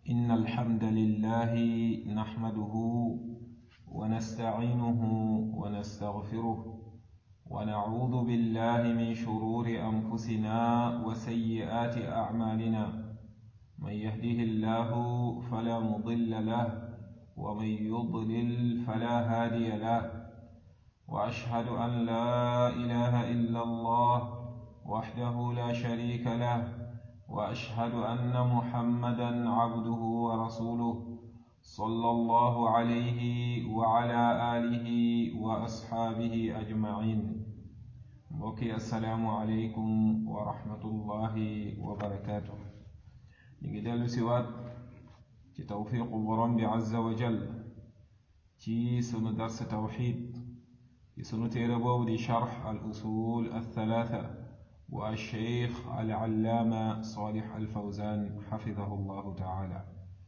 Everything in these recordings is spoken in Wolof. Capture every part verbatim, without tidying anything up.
إن الحمد لله نحمده ونستعينه ونستغفره ونعوذ بالله من شرور أنفسنا وسيئات أعمالنا من يهده الله فلا مضل له ومن يضلل فلا هادي له وأشهد أن لا إله إلا الله وحده لا شريك له وأشهد أن محمدًا عبده ورسوله صلى الله عليه وعلى آله وأصحابه أجمعين. وكي السلام عليكم ورحمة الله وبركاته. نجدل سوات توفيق برم عز وجل تي سن درس توحيد في سن تيربو دي شرح الأصول الثلاثة والشيخ العلامة صالح الفوزان حفظه الله تعالى.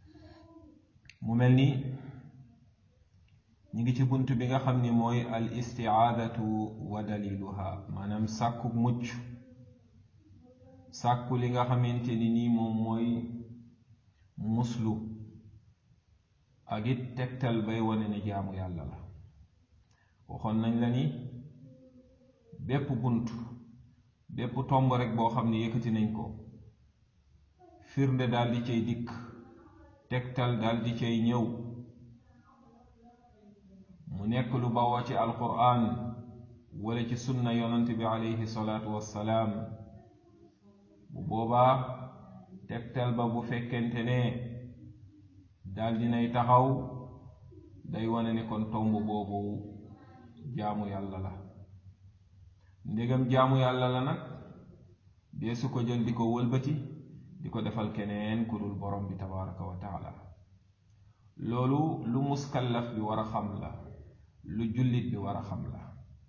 مملني نيجي تي بونت بيغا خامني موي الاستعاذة ودليلها مانام ساكو موتش ساكو ليغا خامتيني ني موم موي مسلو اجيت تكتال باي وني ني جامو يالا لا waxon nañ la ni bépp buntu bépp tomb rek boo xam ne yëkkati nañ ko firnde daal di cay dikk tegtal daal di cay ñëw mu nekk lu bawoo ci alquran wala ci sunna yonant bi alayhi salaatu wassalaam bu boobaa tegtal ba bu fekkente ne daal dinay taxaw day wane ne kon tomb boobu jaamu yàlla la ndegam jaamu yàlla la nag deesu ko jël di ko wëlbati di ko defal keneen ku dul borom bi tabaraka wa taala. loolu lu muskallaf bi war a xam la, lu jullit bi war a xam la.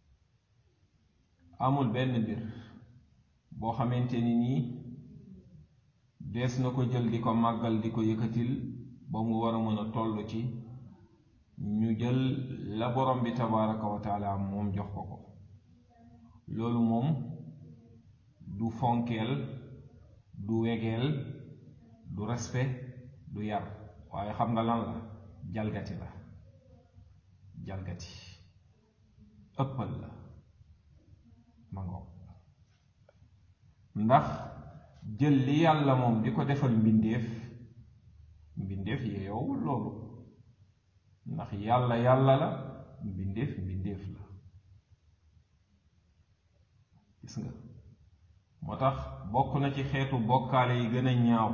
amul benn mbir boo xamante ni nii dees na ko jël di ko màggal di ko yëkkatil ba mu war a mën a toll ci ñu jël la borom bi tabaraka wa taala moom jox ko ko. loolu moom du fonkeel du wegeel du respect du yar waaye xam nga lan la jalgati la jalgati ëppal la ma ngoog ndax jël li yàlla moom di ko defal mbindeef mbindeef yeyoowul loolu ndax yàlla yàlla la mbindeef mbindeef la gis nga moo tax bokk na ci xeetu bokkaale yi gën a ñaaw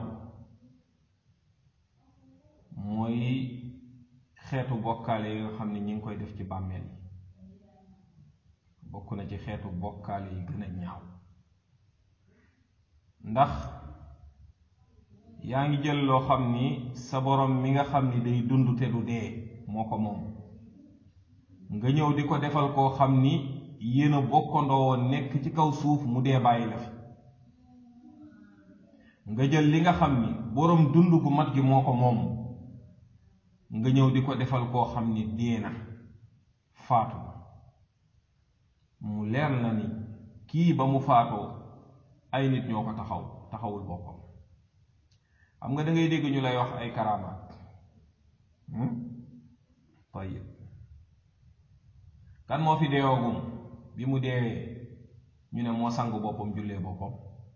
mooy xeetu bokkaale yi nga xam ne ñi ngi koy def ci bàmmeel yi bokk na ci xeetu bokkaale yi gën a ñaaw ndax yaa ngi jël loo xam ni sa borom mi nga xam ni day dund te du dee moo ko moom nga ñëw di ko defal koo xam ni yéen a bokkandoo woon nekk ci kaw suuf mu dee bàyyi la fi nga jël li nga xam ni boroom dund gu mat gi moo ko moom nga ñëw di ko defal koo xam ni dee na faatu mu leer na ni kii ba mu faatoo ay nit ñoo ko taxaw taxawul boppam. xam nga da ngay dégg ñu lay wax ay karaamaat tayib kan moo fi deewoogum bi mu deewee ñu ne moo sangu boppam jullee boppam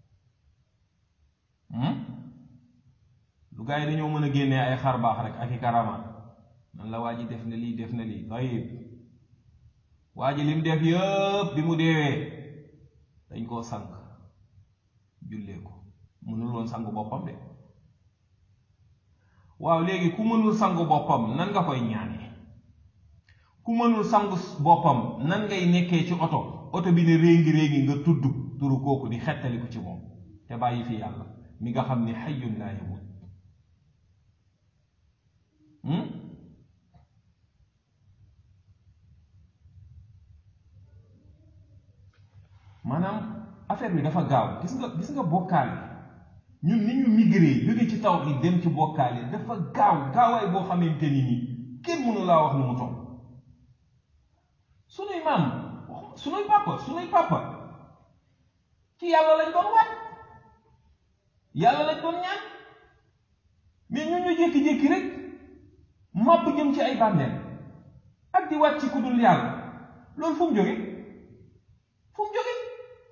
lu gaa yi dañoo mën a génnee ay xar baax rek ak i karamaat nan la waa ji def na lii def na lii tayib waa ji lim def yëpp bi mu deewee dañ koo sang jullee ko mënul woon sangu boppam de. waaw léegi ku mënul sangu boppam nan nga koy ñaanee ku mënul sangu boppam nan ngay nekkee ci oto oto bi ne réngi réngi nga tudd turu kooku di xettaliku ci moom te bàyyi fi yàlla mi nga xam ni hayyun laa yamut. maanaam affaire bi dafa gaaw gis nga gis nga bokkaale ñun ni ñu migré jóge ci taw bi dem ci bokkaale dafa gaaw gaawaay boo xamante ni nii kenn mënu laa wax nu mu toll. sunuy maam sunuy papa sunuy papa ci yàlla lañ doon waat yàlla lañ doon ñaan mais ñun ñu dañoo jékki-jékki rek màbb jëm ci ay bànneel ak di wàcc ci ku dul yàlla loolu fu mu jóge fu mu jóge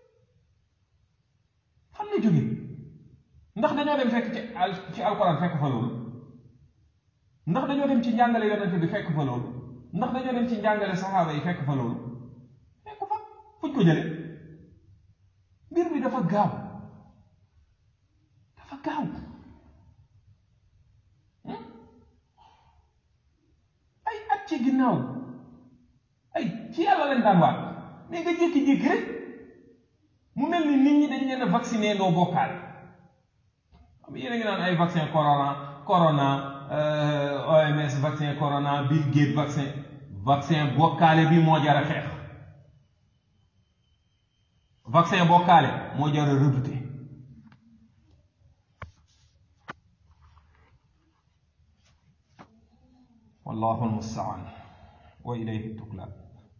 fan la jóge ndax dañoo dem fekk ci al ci alquran fekk fa loolu ndax dañoo dem ci njàngale yonente bi fekk fa loolu ndax dañoo dem ci njàngale saxaaba yi fekk fa loolu fekk fa fuñ ko jële mbir mi dafa gaaw dafa gaaw ay at ci ginnaaw ay ci yàlla lañ daan waat mais nga jékki-jékki rek mu mel ni nit ñi dañ leen a vacciné noo bokkaale xam yéen a ngi naan ay vaccin corona corona O M S vaccin corona Bill Gates vaccin vaccin bokkaale bi moo jar a xeex vaccin bokkaale moo jar a redouté wallahu almustaan wa ilayhi tuklaan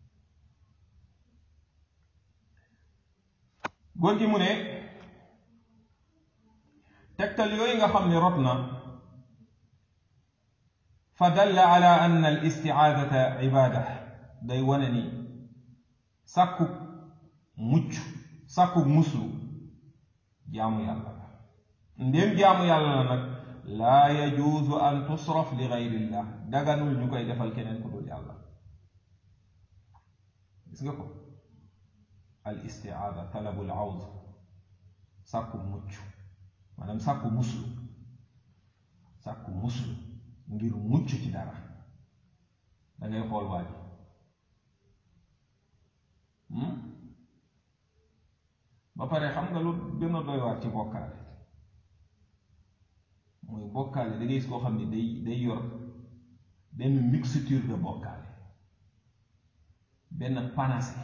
góor gi mu ne tegtal yooyu nga xam ne rot na fa dalla ala anna al istiaadata ibaada day wane ni sàkku mucc sàkku muslu jaamu yàlla la ndéem jaamu yàlla la nag laa yajuuzu an tusraf li gayrillah daganul ñu koy defal keneen ku dul yàlla gis nga ko al istiaada talabul awd sàkku mucc maanaam sàkku muslu sàkku muslu ngir mucc ci dara da ngay xool waa ji ba pare xam nga lu gën a doy waar ci bokkaale mooy bokkaale da ngay gis koo xam ne day day yor benn mixture de bokkaale benn panacée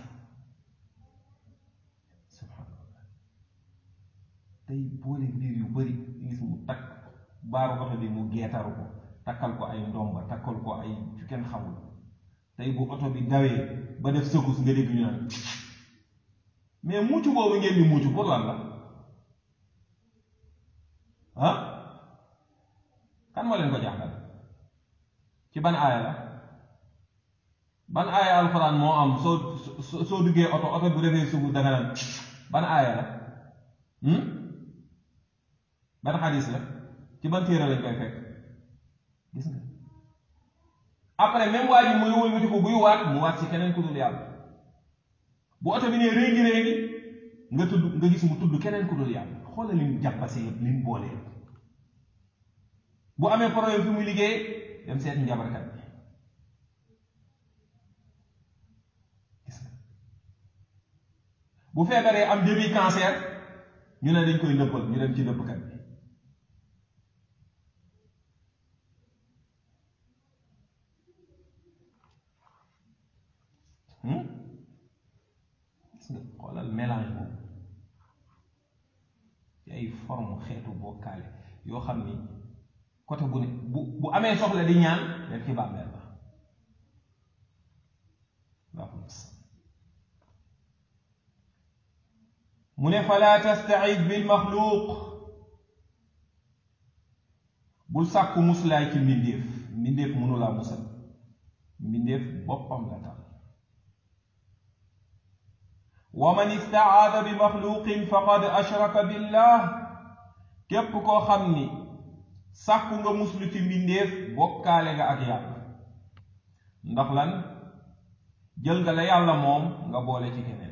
subhanallah day boole mbir yu bari gis mu takk baaru oto bi mu geetaru ko takkal ko ay ndomba takkal ko ay yu kenn xamul tey bu oto bi dawee ba def secours nga dégg ñu naan mais mucc boobu ngeen di mucc pour lan la ah kan moo leen ko jàngal ci ban aaya la ban aaya alxuraan moo am soo soo duggee oto oto bu defee secours danga naan ban aaya la ban xadis la ci ban téere lañ koy fekk gis nga après même waa ji muy wëlbati ko buy waat mu waat ci keneen ku dul yàlla bu oto bi nee réegi réegi nga tudd nga gis mu tudd keneen ku dul yàlla xoolal lim jàppase yëpp lim boole yëpp bu amee problème fi muy liggéey dem seet njabarkat bi gis nga bu feebaree am début cancer ñu ne dañ koy nëbbal ñu dem ci nëbbkat bi gis nga xoolal mélange boobu ci ay forme xeetu bokkaale yoo xam ni côté bu ne bu bu amee soxla di ñaan dem ci bàmmeel la mu ne fala tastaid bil maxluuq bul sàkku muslaay ci mbindeef mbindeef mënulaa musal mbindeef boppam la tal wa man istaada bi maxluqin faqad ashraka billah képp koo xam ni sàkku nga muslu ci mbindeef bokkaale nga ak yàlla ndax lan jël nga la yàlla moom nga boole ci keneen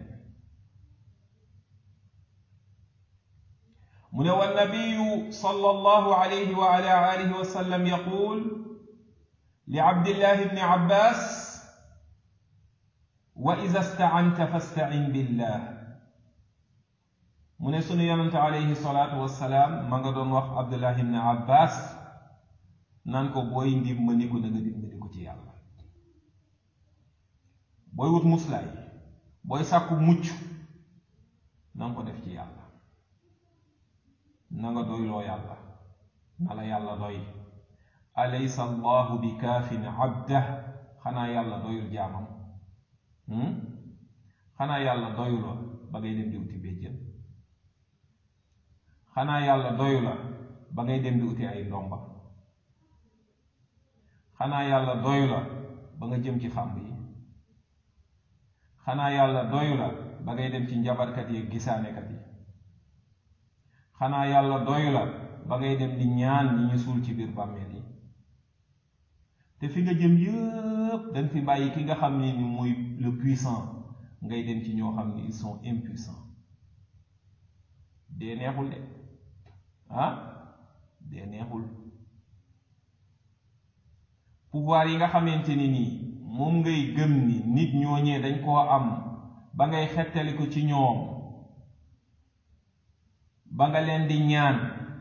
mu ne wa nabiyu sallallahu alayhi wa ala alihi wa sallam yaqul li abdillah ibni abbas wa iza sta'anta fasta'in billah mu ne sunu yonante alayhi salaatu wassalaam ma nga doon wax abdullah ibni abbas naan ko booy ndimbandiku na nga dimbandiku ci yàlla booy wut muslaay booy sàkku mucc na nga ko def ci yàlla na nga doyloo yàlla na la yàlla doy alaysa allahu bi kaafin abdah xanaa yàlla doyul jaamam xanaa yàlla doyu la ba ngay dem di uti béjjën xanaa yàlla doyu la ba ngay dem di uti ay ndomba xanaa yàlla doyu la ba nga jëm ci xàmb yi xanaa yàlla doyu la ba ngay dem ci njabarkat yi gisaanekat yi xanaa yàlla doyu la ba ngay dem di ñaan ñi ñu suul ci biir bàmmeel yi te fi nga jëm yëpp dañ fi bàyyi ki nga xam ne ni mooy le puissant ngay dem ci ñoo xam ne ils sont impuissants dee neexul de ah dee neexul pouvoir yi nga xamante ni nii moom ngay gëm ni nit ñooñee dañ koo am ba ngay xettali ko ci ñoom ba nga leen di ñaan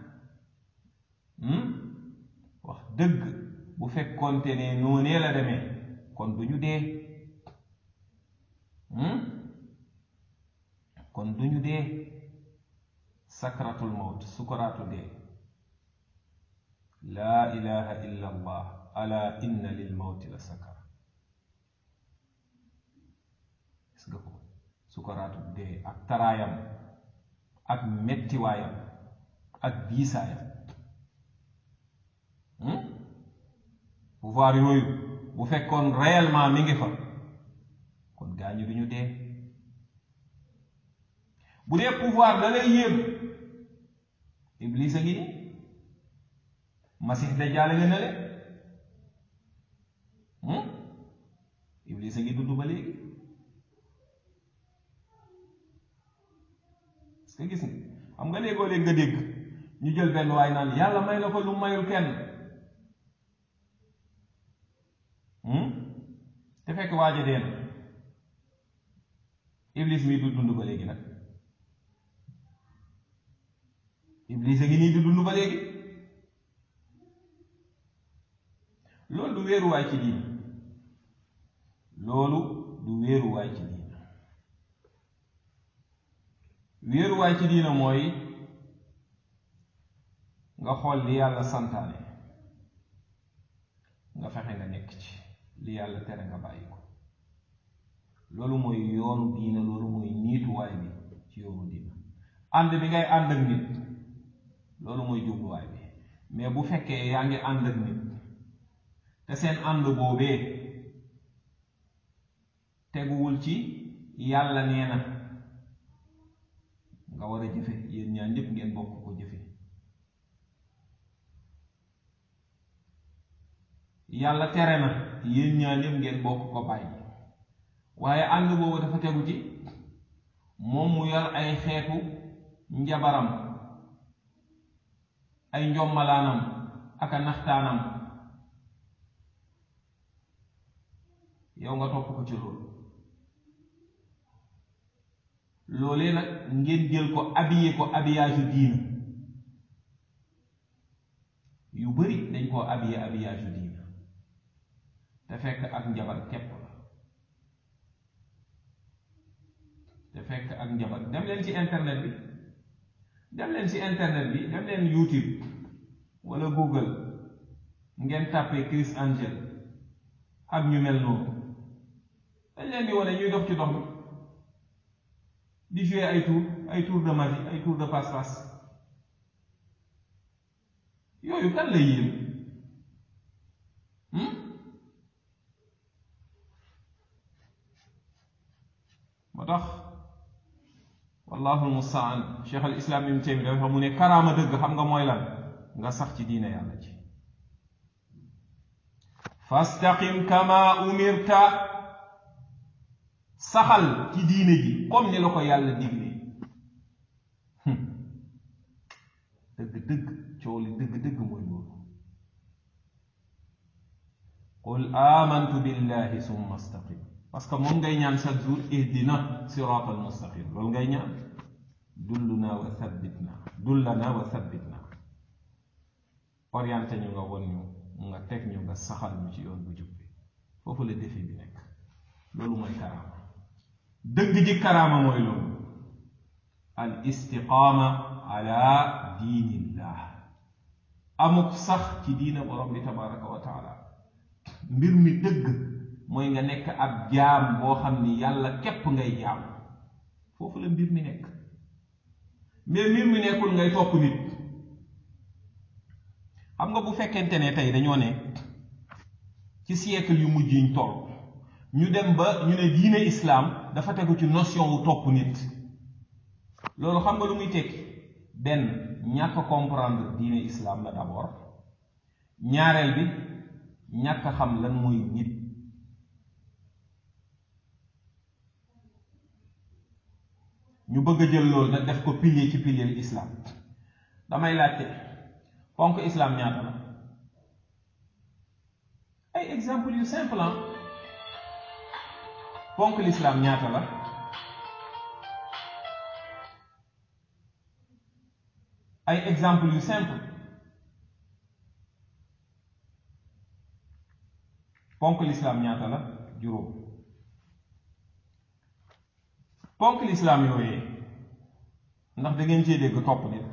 wax dëgg bu fekkoonte ne noonee la demee kon du ñu dee kon du ñu dee sakratul mawt sukaraatu dee laa ilaha illa allah ala inna lil mawti la sakar gis nga ko sukaraatu dee ak taraayam ak mettiwaayam ak diisaayam pouvoir yooyu bu fekkoon réellement mi ngi fa kon gaañu du ñu dee bu dee pouvoir da lay yéem iblis a ngi ni masix dajjaal nga ne le iblis a ngi dund ba léegi parce que gis nga xam nga léegoo léeg nga dégg ñu jël benn waay naan yàlla may na ko lu mayul kenn te fekk waaja dee na iblis mi du dund ba léegi nag iblis a ngi nii di dund ba léegi loolu du wéeruwaay ci diina loolu du wéeruwaay ci diina wéeruwaay ci diina mooy nga xool li yàlla santaane nga fexe nga nekk ci li yàlla tere nga bàyyi ko loolu mooy yoonu diina loolu mooy niituwaay bi ci yoonu diina ànd bi ngay ànd ak nit loolu mooy jubluwaay bi mais bu fekkee yaa ngi ànd ak nit te seen ànd boobee teguwul ci yàlla nee na nga war a jëfe yéen ñaar ñépp ngeen bokk ko jëfe yàlla tere na yéen ñaar ñépp ngeen bokk ko bàyyi waaye ànd boobu dafa tegu ci moom mu yor ay xeetu njabaram ay njommalaanam ak a naxtaanam yow nga topp ko ci loolu loolee nag ngeen jël ko habillé ko habillage yu diina yu bari dañ koo habillé habillage yu diina te fekk ak njabar képp la te fekk ak njabar dem leen ci internet bi dem leen ci internet bi dem leen YouTube wala Google ngeen tàppee Chris Angel ak ñu mel noonu dañ leen di wane ñuy dox ci dox bi di jouer ay tour ay tour de magie ay tour de passe-passe yooyu kan la yéem moo tax wallahu almustaan cheikh al islam ibn Taymiyya dafa mu ne karaama dëgg xam nga mooy lan nga sax ci diine yàlla ci fastaqim kama umirta saxal ci diine ji comme ni la ko yàlla digle dëgg dëgg coow li dëgg dëgg mooy loolu qul amantu billahi summa astaqim parce que moom ngay ñaan chaque jour ihdina siratal mustaqim loolu ngay ñaan dulluna wa thabbitna dullana wa thabbitna orienté ñu nga won ñu nga teg ñu nga saxal ñu ci yoon bu jub bi foofu la défi bi nekk loolu mooy karaama dëgg ji karaama mooy loolu al istiqaama ala diinillah amuk sax ci diina borom bi tabaraka wa taala mbir mi dëgg mooy nga nekk ab jaam boo xam ni yàlla képp ngay jaam foofu la mbir mi nekk mais mbir mi nekkul ngay topp nit xam nga bu fekkente ne tey dañoo ne ci siècle yu mujj yiñ toll ñu dem ba ñu ne diine islam dafa tegu ci notion wu topp nit. loolu xam nga lu muy tekki benn ñàkk a comprendre diine islam la d'abord, ñaareel bi ñàkk a xam lan mooy nit. ñu bëgg a jël loolu nag def ko pilier ci pilier islam. damay laajte ponk islam ñaata la? ay exemple yu simple la. ponk l'islam ñaata la? ay exemple yu simple. ponk l'islam ñaata la? juróom. ponk l'islam yooyee ndax da ngeen cee dégg topp nit?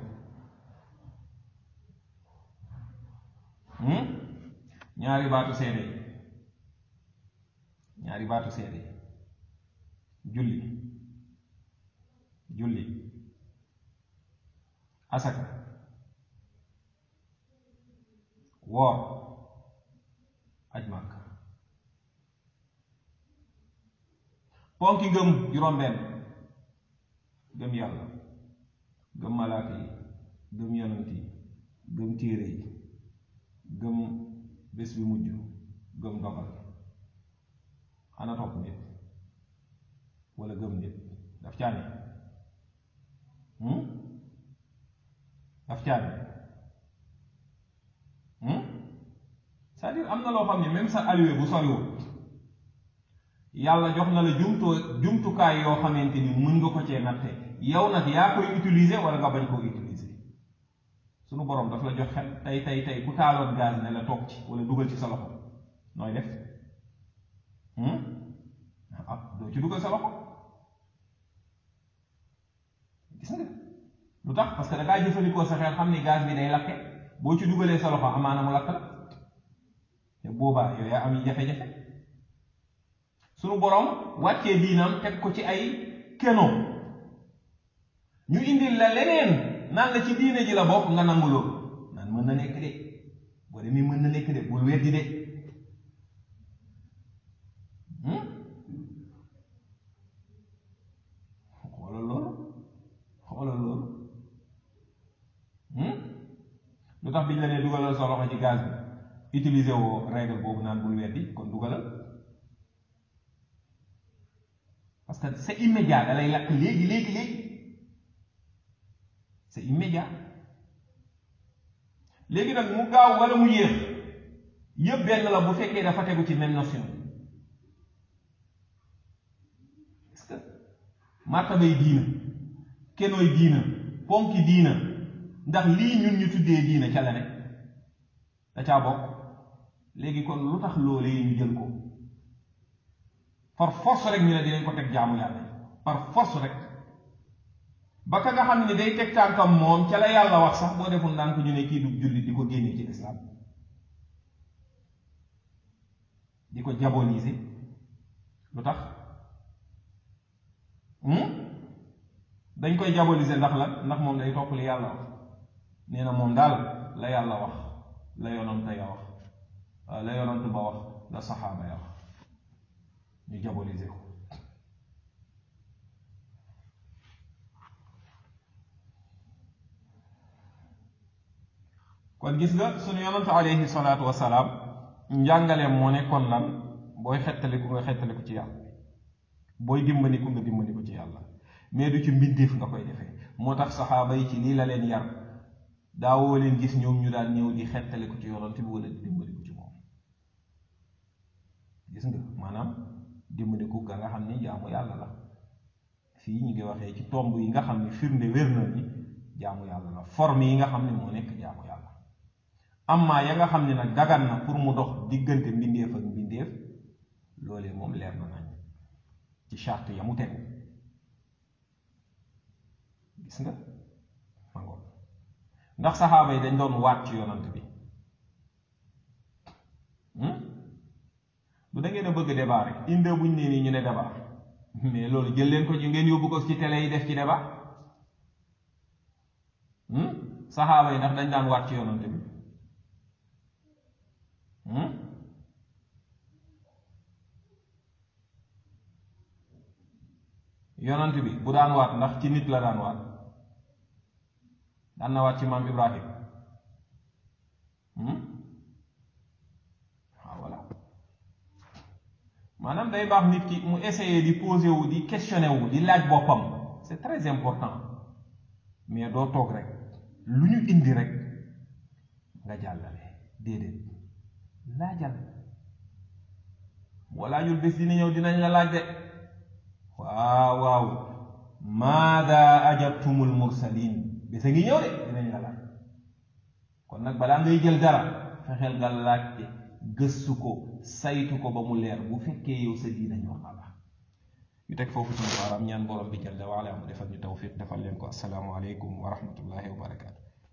ñaari baatu seede yi ñaari baatu seede yi julli julli asaka woor aj màkk. ponki ngëm juróom-benn: gëm yàlla, gëm malaaka yi, gëm yonent yi, gëm téere yi, gëm bés bi mujj, gëm dogal. ana topp nit wala gëm nit daf caane daf caane c'est-à-dire am na loo xam ne même sa alluwe bu soriwul yàlla jox na la jumtu jumtukaay yoo xamante ni mën nga ko cee natte, yow nag yaa koy utiliser wala nga bañ koo utiliser. sunu borom daf la jox xel tey tey tey ku taaloon gaz ne la toog ci wala dugal ci sa loxo nooy def? ah doo ci dugal sa loxo. gis nga lu tax? parce que da ngaa jëfandikoo sa xel xam ni gaz bi day lakke. boo ci dugalee sa loxo amaana mu lakk la te boobaa yow yaa am yi jafe-jafe. sunu borom wàccee diinam teg ko ci ay keno ñu indil la leneen naan la ci diine ji la bokk nga nangu loolu naan mën na nekk de boo demee mën na nekk de bul weddi de. xoolal loolu xoolal loolu lu tax biñ la nee dugalal sa loxo ci gaz bi utiliser woo règle boobu naan bul weddi kon dugalal? parce que c'est immédiat da lay lakk léegi léegi léegi c'est immédiat. léegi nag mu gaaw wala mu yéex yëpp benn la bu fekkee dafa tegu ci même notion. est-ce que martabay diina, kenooy diina, ponki diina, ndax lii ñun ñu tuddee diina ca la ne da caa bokk. léegi kon lu tax loolee ñu jël ko par force rek ñu ne dinañ ko teg jaamu yàlla par force rek ba ka nga xam ne day teg tànkam moom ca la yàlla wax sax boo deful ndànk ñu ne kii du jullit di ko génne ci islam, di ko diaboliser. lu tax dañ koy diaboliser? ndax la ndax moom day topp li yàlla wax. nee na moom daal la yàlla wax, la yonante ya wax, la yonante ba wax, la saxaaba ya wax, ñu diaboliser ko. kon gis nga sunu yonante alayhi salaatu wasalaam njàngaleem moo nekkoon lan? booy xettaliku nga xettaliku ci yàlla, booy dimbandiku nga dimbandiku ci yàlla, mais du ci mbindeef nga koy defee. moo tax saxaaba yi ci lii la leen yar. daawoo leen gis ñoom ñu daan ñëw di xettaliku ci yonante bi wala di dimbandiku ci moom. gis nga maanaam dimbandiku ga nga xam ni jaamu yàlla la. fii ñu ngi waxee ci tomb yi nga xam ni firnde wér na ni jaamu yàlla la, forme yi nga xam ne moo nekk jaamu yàlla. amma ya nga xam ne nag dagan na pour mu dox diggante mbindeef ak mbindeef, loolee moom leer na nañ ci charte ya mu tegu. gis nga ma ngoon ndax saxaaba yi dañ doon waat ci yonant bi? bu da ngeen a bëgg débat rek inde buñ nee nii ñu ne débat, mais loolu jël leen ko ñu ngeen yóbbu ko ci télé yi def ci débat. saxaaba yi ndax dañ daan waat ci yonant bi? yonant bi bu daan waat ndax ci nit la daan waat daan na waat ci maam Ibrahim waaw voilà maanaam day baax nit ki mu essayer di poser wu di questionner wu di laaj boppam c'est très important mais doo toog rek lu ñu indi rek nga jàllale déedéet laajal boo laajul bés dina ñëw dinañ la laaj de waaw waaw maada ajabtumul mursalin bés a ngi ñëw de dinañ la laaj kon nag balaa ngay jël dara fexeel nga laajte gëstu ko saytu ko ba mu leer bu fekkee yow sa diina ñor na la ñu teg foofu suñu baaraam ñaan borom bi jalla wa ala mu defal ñu tawfiq defal leen ko assalaamu aleykum wa rahmatullahi wa barakaatu